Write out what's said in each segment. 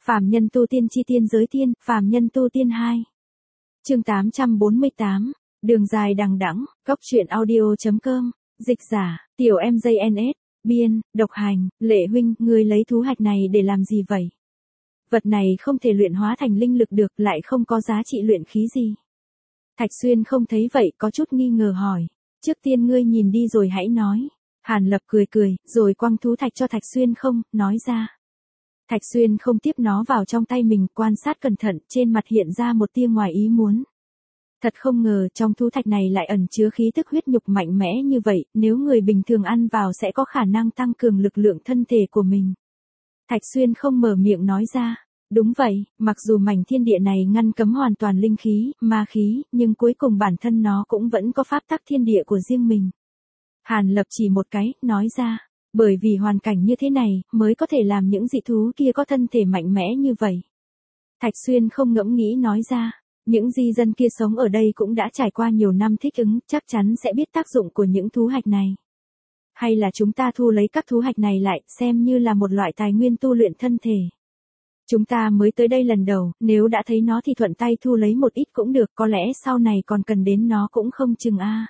Phàm nhân tu tiên chi tiên giới tiên, phàm nhân tu tiên 2. Chương 848, đường dài đằng đẵng, góc truyện audio.com, dịch giả, tiểu MJNS, biên, độc hành, Lệ huynh, ngươi lấy thú hạch này để làm gì vậy? Vật này không thể luyện hóa thành linh lực được, lại không có giá trị luyện khí gì. Thạch Xuyên không thấy vậy, có chút nghi ngờ hỏi, trước tiên ngươi nhìn đi rồi hãy nói. Hàn Lập cười cười, rồi quăng thú thạch cho Thạch Xuyên không, nói ra. Thạch Xuyên không tiếp nó vào trong tay mình, quan sát cẩn thận, trên mặt hiện ra một tia ngoài ý muốn. Thật không ngờ trong thú thạch này lại ẩn chứa khí tức huyết nhục mạnh mẽ như vậy, nếu người bình thường ăn vào sẽ có khả năng tăng cường lực lượng thân thể của mình. Thạch Xuyên không mở miệng nói ra. Đúng vậy, mặc dù mảnh thiên địa này ngăn cấm hoàn toàn linh khí, ma khí, nhưng cuối cùng bản thân nó cũng vẫn có pháp tắc thiên địa của riêng mình. Hàn Lập chỉ một cái, nói ra, bởi vì hoàn cảnh như thế này, mới có thể làm những dị thú kia có thân thể mạnh mẽ như vậy. Thạch Xuyên không ngẫm nghĩ nói ra, những di dân kia sống ở đây cũng đã trải qua nhiều năm thích ứng, chắc chắn sẽ biết tác dụng của những thú hạch này. Hay là chúng ta thu lấy các thú hạch này lại, xem như là một loại tài nguyên tu luyện thân thể. Chúng ta mới tới đây lần đầu, nếu đã thấy nó thì thuận tay thu lấy một ít cũng được, có lẽ sau này còn cần đến nó cũng không chừng a.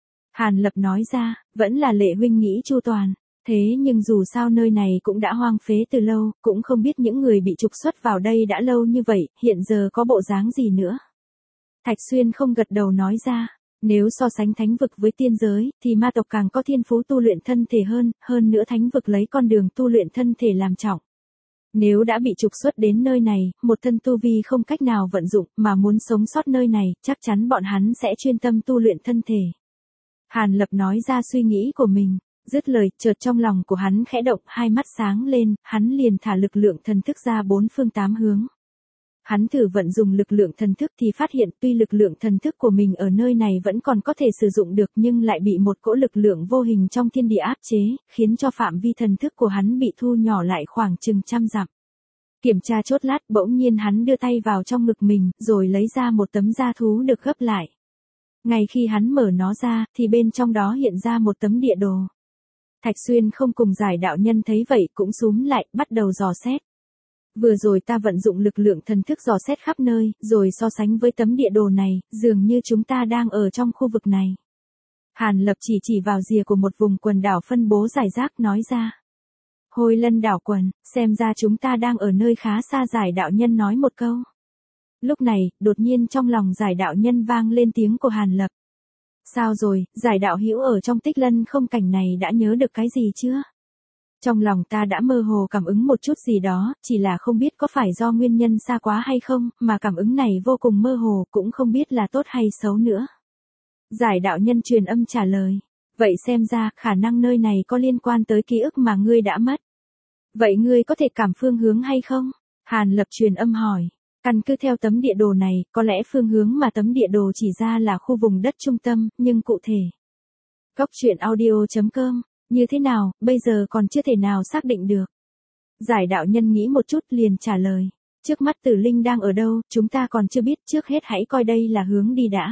Hàn Lập nói ra, vẫn là Lệ huynh nghĩ chu toàn, thế nhưng dù sao nơi này cũng đã hoang phế từ lâu, cũng không biết những người bị trục xuất vào đây đã lâu như vậy, hiện giờ có bộ dáng gì nữa. Thạch Xuyên không gật đầu nói ra, nếu so sánh thánh vực với tiên giới, thì ma tộc càng có thiên phú tu luyện thân thể hơn nữa thánh vực lấy con đường tu luyện thân thể làm trọng. Nếu đã bị trục xuất đến nơi này, một thân tu vi không cách nào vận dụng, mà muốn sống sót nơi này, chắc chắn bọn hắn sẽ chuyên tâm tu luyện thân thể. Hàn Lập nói ra suy nghĩ của mình, dứt lời, chợt trong lòng của hắn khẽ động, hai mắt sáng lên, hắn liền thả lực lượng thần thức ra bốn phương tám hướng. Hắn thử vận dùng lực lượng thần thức thì phát hiện tuy lực lượng thần thức của mình ở nơi này vẫn còn có thể sử dụng được nhưng lại bị một cỗ lực lượng vô hình trong thiên địa áp chế, khiến cho phạm vi thần thức của hắn bị thu nhỏ lại khoảng chừng 100 dặm. Kiểm tra chốt lát, bỗng nhiên hắn đưa tay vào trong ngực mình, rồi lấy ra một tấm da thú được gấp lại. Ngay khi hắn mở nó ra, thì bên trong đó hiện ra một tấm địa đồ. Thạch Xuyên không cùng Giải đạo nhân thấy vậy cũng xúm lại, bắt đầu dò xét. Vừa rồi ta vận dụng lực lượng thần thức dò xét khắp nơi, rồi so sánh với tấm địa đồ này, dường như chúng ta đang ở trong khu vực này. Hàn Lập chỉ vào rìa của một vùng quần đảo phân bố rải rác nói ra. Hôi Lân đảo quần, xem ra chúng ta đang ở nơi khá xa. Giải đạo nhân nói một câu. Lúc này, đột nhiên trong lòng Giải đạo nhân vang lên tiếng của Hàn Lập. Sao rồi, Giải đạo hữu ở trong Tích Lân không cảnh này đã nhớ được cái gì chưa? Trong lòng ta đã mơ hồ cảm ứng một chút gì đó, chỉ là không biết có phải do nguyên nhân xa quá hay không, mà cảm ứng này vô cùng mơ hồ, cũng không biết là tốt hay xấu nữa. Giải đạo nhân truyền âm trả lời. Vậy xem ra, khả năng nơi này có liên quan tới ký ức mà ngươi đã mất. Vậy ngươi có thể cảm phương hướng hay không? Hàn Lập truyền âm hỏi. Căn cứ theo tấm địa đồ này, có lẽ phương hướng mà tấm địa đồ chỉ ra là khu vùng đất trung tâm, nhưng cụ thể. Góc truyện audio.com, như thế nào, bây giờ còn chưa thể nào xác định được. Giải đạo nhân nghĩ một chút liền trả lời. Trước mắt Tử Linh đang ở đâu, chúng ta còn chưa biết, trước hết hãy coi đây là hướng đi đã.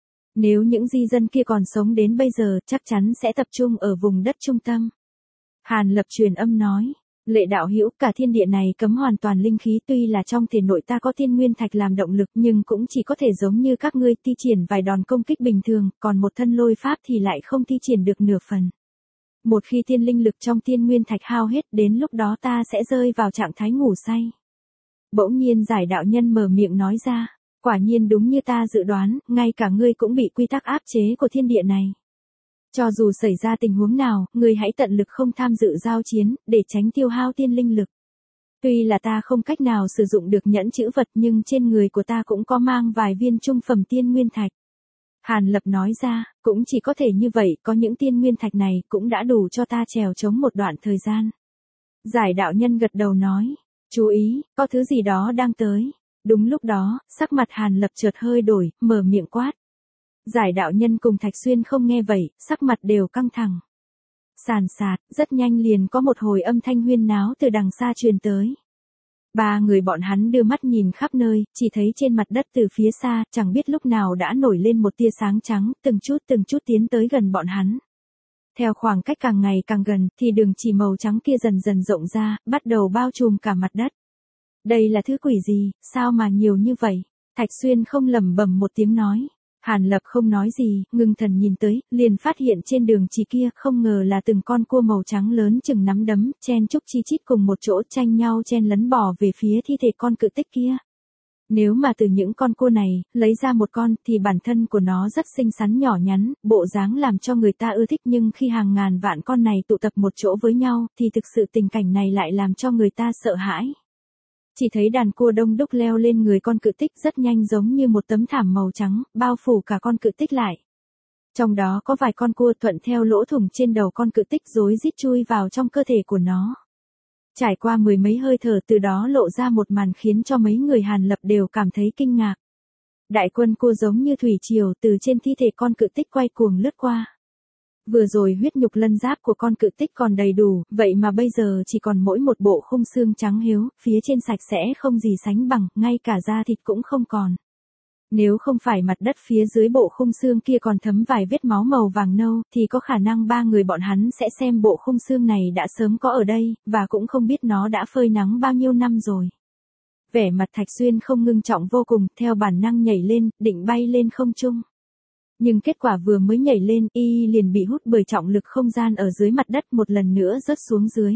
Nếu những di dân kia còn sống đến bây giờ, chắc chắn sẽ tập trung ở vùng đất trung tâm. Hàn Lập truyền âm nói. Lệ đạo hữu, cả thiên địa này cấm hoàn toàn linh khí, tuy là trong thể nội ta có thiên nguyên thạch làm động lực nhưng cũng chỉ có thể giống như các ngươi thi triển vài đòn công kích bình thường, còn một thân lôi pháp thì lại không thi triển được nửa phần. Một khi thiên linh lực trong thiên nguyên thạch hao hết, đến lúc đó ta sẽ rơi vào trạng thái ngủ say. Bỗng nhiên Giải đạo nhân mở miệng nói ra, quả nhiên đúng như ta dự đoán, ngay cả ngươi cũng bị quy tắc áp chế của thiên địa này. Cho dù xảy ra tình huống nào, ngươi hãy tận lực không tham dự giao chiến, để tránh tiêu hao tiên linh lực. Tuy là ta không cách nào sử dụng được nhẫn chữ vật nhưng trên người của ta cũng có mang vài viên trung phẩm tiên nguyên thạch. Hàn Lập nói ra, cũng chỉ có thể như vậy, có những tiên nguyên thạch này cũng đã đủ cho ta trèo chống một đoạn thời gian. Giải đạo nhân gật đầu nói, chú ý, có thứ gì đó đang tới. Đúng lúc đó, sắc mặt Hàn Lập chợt hơi đổi, mở miệng quát. Giải đạo nhân cùng Thạch Xuyên không nghe vậy, sắc mặt đều căng thẳng. Sàn sạt, rất nhanh liền có một hồi âm thanh huyên náo từ đằng xa truyền tới. Ba người bọn hắn đưa mắt nhìn khắp nơi, chỉ thấy trên mặt đất từ phía xa, chẳng biết lúc nào đã nổi lên một tia sáng trắng, từng chút tiến tới gần bọn hắn. Theo khoảng cách càng ngày càng gần, thì đường chỉ màu trắng kia dần dần rộng ra, bắt đầu bao trùm cả mặt đất. Đây là thứ quỷ gì, sao mà nhiều như vậy? Thạch Xuyên không lẩm bẩm một tiếng nói. Hàn Lập không nói gì, ngưng thần nhìn tới, liền phát hiện trên đường chỉ kia không ngờ là từng con cua màu trắng lớn chừng nắm đấm, chen chúc chi chít cùng một chỗ tranh nhau chen lấn bò về phía thi thể con cự tích kia. Nếu mà từ những con cua này, lấy ra một con thì bản thân của nó rất xinh xắn nhỏ nhắn, bộ dáng làm cho người ta ưa thích, nhưng khi hàng ngàn vạn con này tụ tập một chỗ với nhau thì thực sự tình cảnh này lại làm cho người ta sợ hãi. Chỉ thấy đàn cua đông đúc leo lên người con cự tích rất nhanh, giống như một tấm thảm màu trắng, bao phủ cả con cự tích lại. Trong đó có vài con cua thuận theo lỗ thủng trên đầu con cự tích rối rít chui vào trong cơ thể của nó. Trải qua mười mấy hơi thở, từ đó lộ ra một màn khiến cho mấy người Hàn Lập đều cảm thấy kinh ngạc. Đại quân cua giống như thủy triều từ trên thi thể con cự tích quay cuồng lướt qua. Vừa rồi huyết nhục lân giáp của con cự tích còn đầy đủ, vậy mà bây giờ chỉ còn mỗi một bộ khung xương trắng hiếu, phía trên sạch sẽ không gì sánh bằng, ngay cả da thịt cũng không còn. Nếu không phải mặt đất phía dưới bộ khung xương kia còn thấm vài vết máu màu vàng nâu, thì có khả năng ba người bọn hắn sẽ xem bộ khung xương này đã sớm có ở đây, và cũng không biết nó đã phơi nắng bao nhiêu năm rồi. Vẻ mặt Thạch Xuyên không ngưng trọng vô cùng, theo bản năng nhảy lên, định bay lên không trung. Nhưng kết quả vừa mới nhảy lên, y liền bị hút bởi trọng lực không gian ở dưới mặt đất, một lần nữa rớt xuống dưới.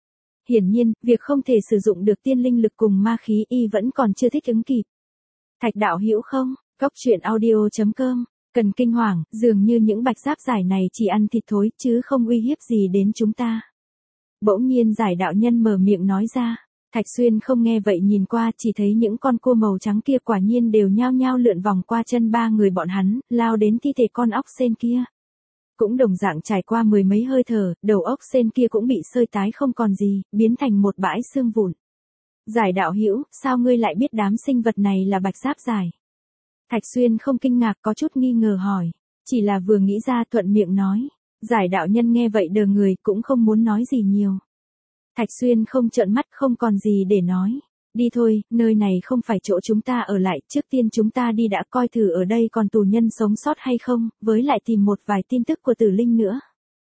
Hiển nhiên, việc không thể sử dụng được tiên linh lực cùng ma khí y vẫn còn chưa thích ứng kịp. Thạch đạo hữu không, Goctruyện.audio.com, cần kinh hoàng, dường như những bạch giáp giải này chỉ ăn thịt thối, chứ không uy hiếp gì đến chúng ta. Bỗng nhiên giải đạo nhân mở miệng nói ra. Thạch Xuyên không nghe vậy, nhìn qua chỉ thấy những con cua màu trắng kia quả nhiên đều nhao nhao lượn vòng qua chân ba người bọn hắn, lao đến thi thể con ốc sên kia. Cũng đồng dạng trải qua mười mấy hơi thở, đầu ốc sên kia cũng bị sơi tái không còn gì, biến thành một bãi xương vụn. Giải đạo hữu, sao ngươi lại biết đám sinh vật này là bạch giáp giải? Thạch Xuyên không kinh ngạc, có chút nghi ngờ hỏi. Chỉ là vừa nghĩ ra thuận miệng nói. Giải đạo nhân nghe vậy đờ người, cũng không muốn nói gì nhiều. Thạch Xuyên không trợn mắt, không còn gì để nói. Đi thôi, nơi này không phải chỗ chúng ta ở lại, trước tiên chúng ta đi đã, coi thử ở đây còn tù nhân sống sót hay không, với lại tìm một vài tin tức của Tử Linh nữa.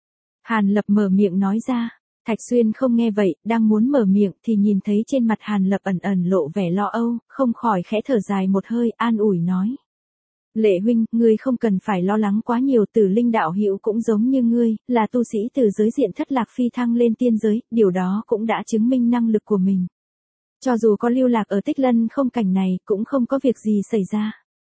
Hàn Lập mở miệng nói ra. Thạch Xuyên không nghe vậy, đang muốn mở miệng thì nhìn thấy trên mặt Hàn Lập ẩn ẩn lộ vẻ lo âu, không khỏi khẽ thở dài một hơi, an ủi nói. Lệ huynh, ngươi không cần phải lo lắng quá nhiều, Tử Linh đạo hữu cũng giống như ngươi, là tu sĩ từ giới diện thất lạc phi thăng lên tiên giới, điều đó cũng đã chứng minh năng lực của mình. Cho dù có lưu lạc ở Tích Lân không cảnh này, cũng không có việc gì xảy ra.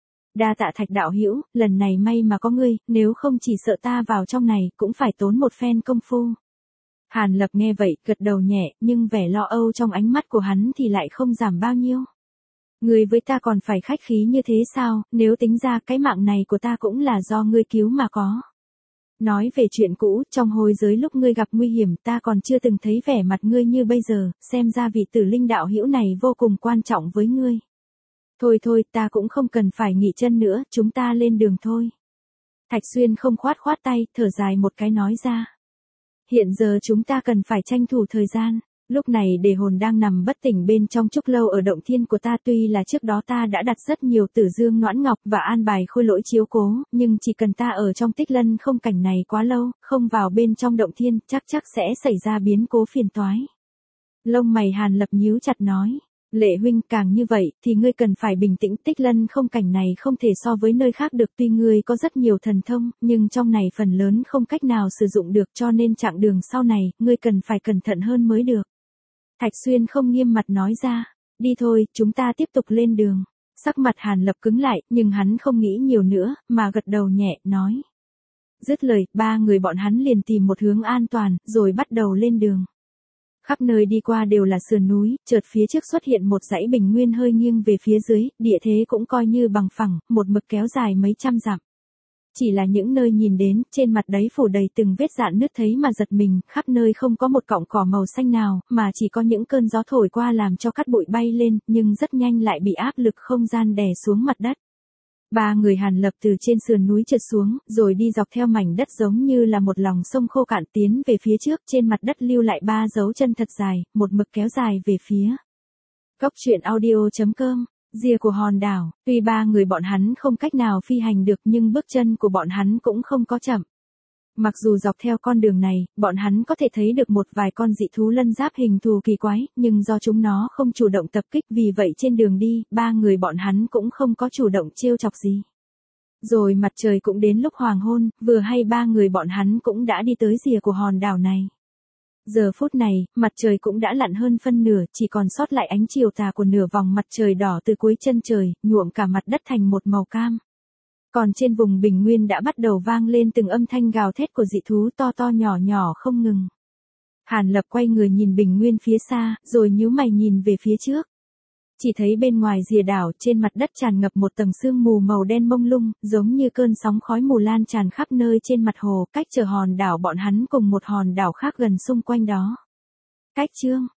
Đa tạ Thạch đạo hữu, lần này may mà có ngươi, nếu không chỉ sợ ta vào trong này cũng phải tốn một phen công phu. Hàn Lập nghe vậy, gật đầu nhẹ, nhưng vẻ lo âu trong ánh mắt của hắn thì lại không giảm bao nhiêu. Ngươi với ta còn phải khách khí như thế sao, nếu tính ra cái mạng này của ta cũng là do ngươi cứu mà có. Nói về chuyện cũ, trong hồi giới lúc ngươi gặp nguy hiểm ta còn chưa từng thấy vẻ mặt ngươi như bây giờ, xem ra vị Tử Linh đạo hữu này vô cùng quan trọng với ngươi. Thôi thôi, ta cũng không cần phải nghỉ chân nữa, chúng ta lên đường thôi. Thạch Xuyên không khoát tay, thở dài một cái nói ra. Hiện giờ chúng ta cần phải tranh thủ thời gian. Lúc này Đề Hồn đang nằm bất tỉnh bên trong trúc lâu ở động thiên của ta, tuy là trước đó ta đã đặt rất nhiều tử dương noãn ngọc và an bài khôi lỗi chiếu cố, nhưng chỉ cần ta ở trong Tích Lân không cảnh này quá lâu, không vào bên trong động thiên, chắc sẽ xảy ra biến cố phiền toái. Lông mày Hàn Lập nhíu chặt nói. Lệ huynh, càng như vậy thì ngươi cần phải bình tĩnh, Tích Lân không cảnh này không thể so với nơi khác được, tuy ngươi có rất nhiều thần thông, nhưng trong này phần lớn không cách nào sử dụng được, cho nên chặng đường sau này, ngươi cần phải cẩn thận hơn mới được. Thạch Xuyên không nghiêm mặt nói ra. Đi thôi, chúng ta tiếp tục lên đường. Sắc mặt Hàn Lập cứng lại, nhưng hắn không nghĩ nhiều nữa, mà gật đầu nhẹ, nói. Dứt lời, ba người bọn hắn liền tìm một hướng an toàn, rồi bắt đầu lên đường. Khắp nơi đi qua đều là sườn núi, chợt phía trước xuất hiện một dãy bình nguyên hơi nghiêng về phía dưới, địa thế cũng coi như bằng phẳng, một mực kéo dài mấy trăm dặm. Chỉ là những nơi nhìn đến, trên mặt đáy phủ đầy từng vết rạn nứt thấy mà giật mình, khắp nơi không có một cọng cỏ màu xanh nào, mà chỉ có những cơn gió thổi qua làm cho cát bụi bay lên, nhưng rất nhanh lại bị áp lực không gian đè xuống mặt đất. Ba người Hàn Lập từ trên sườn núi trượt xuống, rồi đi dọc theo mảnh đất giống như là một lòng sông khô cạn tiến về phía trước, trên mặt đất lưu lại ba dấu chân thật dài, một mực kéo dài về phía. Goctruyện.audio.com, rìa của hòn đảo, tuy ba người bọn hắn không cách nào phi hành được nhưng bước chân của bọn hắn cũng không có chậm. Mặc dù dọc theo con đường này, bọn hắn có thể thấy được một vài con dị thú lân giáp hình thù kỳ quái, nhưng do chúng nó không chủ động tập kích, vì vậy trên đường đi, ba người bọn hắn cũng không có chủ động trêu chọc gì. Rồi mặt trời cũng đến lúc hoàng hôn, vừa hay ba người bọn hắn cũng đã đi tới rìa của hòn đảo này. Giờ phút này, mặt trời cũng đã lặn hơn phân nửa, chỉ còn sót lại ánh chiều tà của nửa vòng mặt trời đỏ từ cuối chân trời, nhuộm cả mặt đất thành một màu cam. Còn trên vùng bình nguyên đã bắt đầu vang lên từng âm thanh gào thét của dị thú to to nhỏ nhỏ không ngừng. Hàn Lập quay người nhìn bình nguyên phía xa, rồi nhíu mày nhìn về phía trước. Chỉ thấy bên ngoài rìa đảo, trên mặt đất tràn ngập một tầng sương mù màu đen mông lung, giống như cơn sóng khói mù lan tràn khắp nơi trên mặt hồ, cách chờ hòn đảo bọn hắn cùng một hòn đảo khác gần xung quanh đó. Cách chương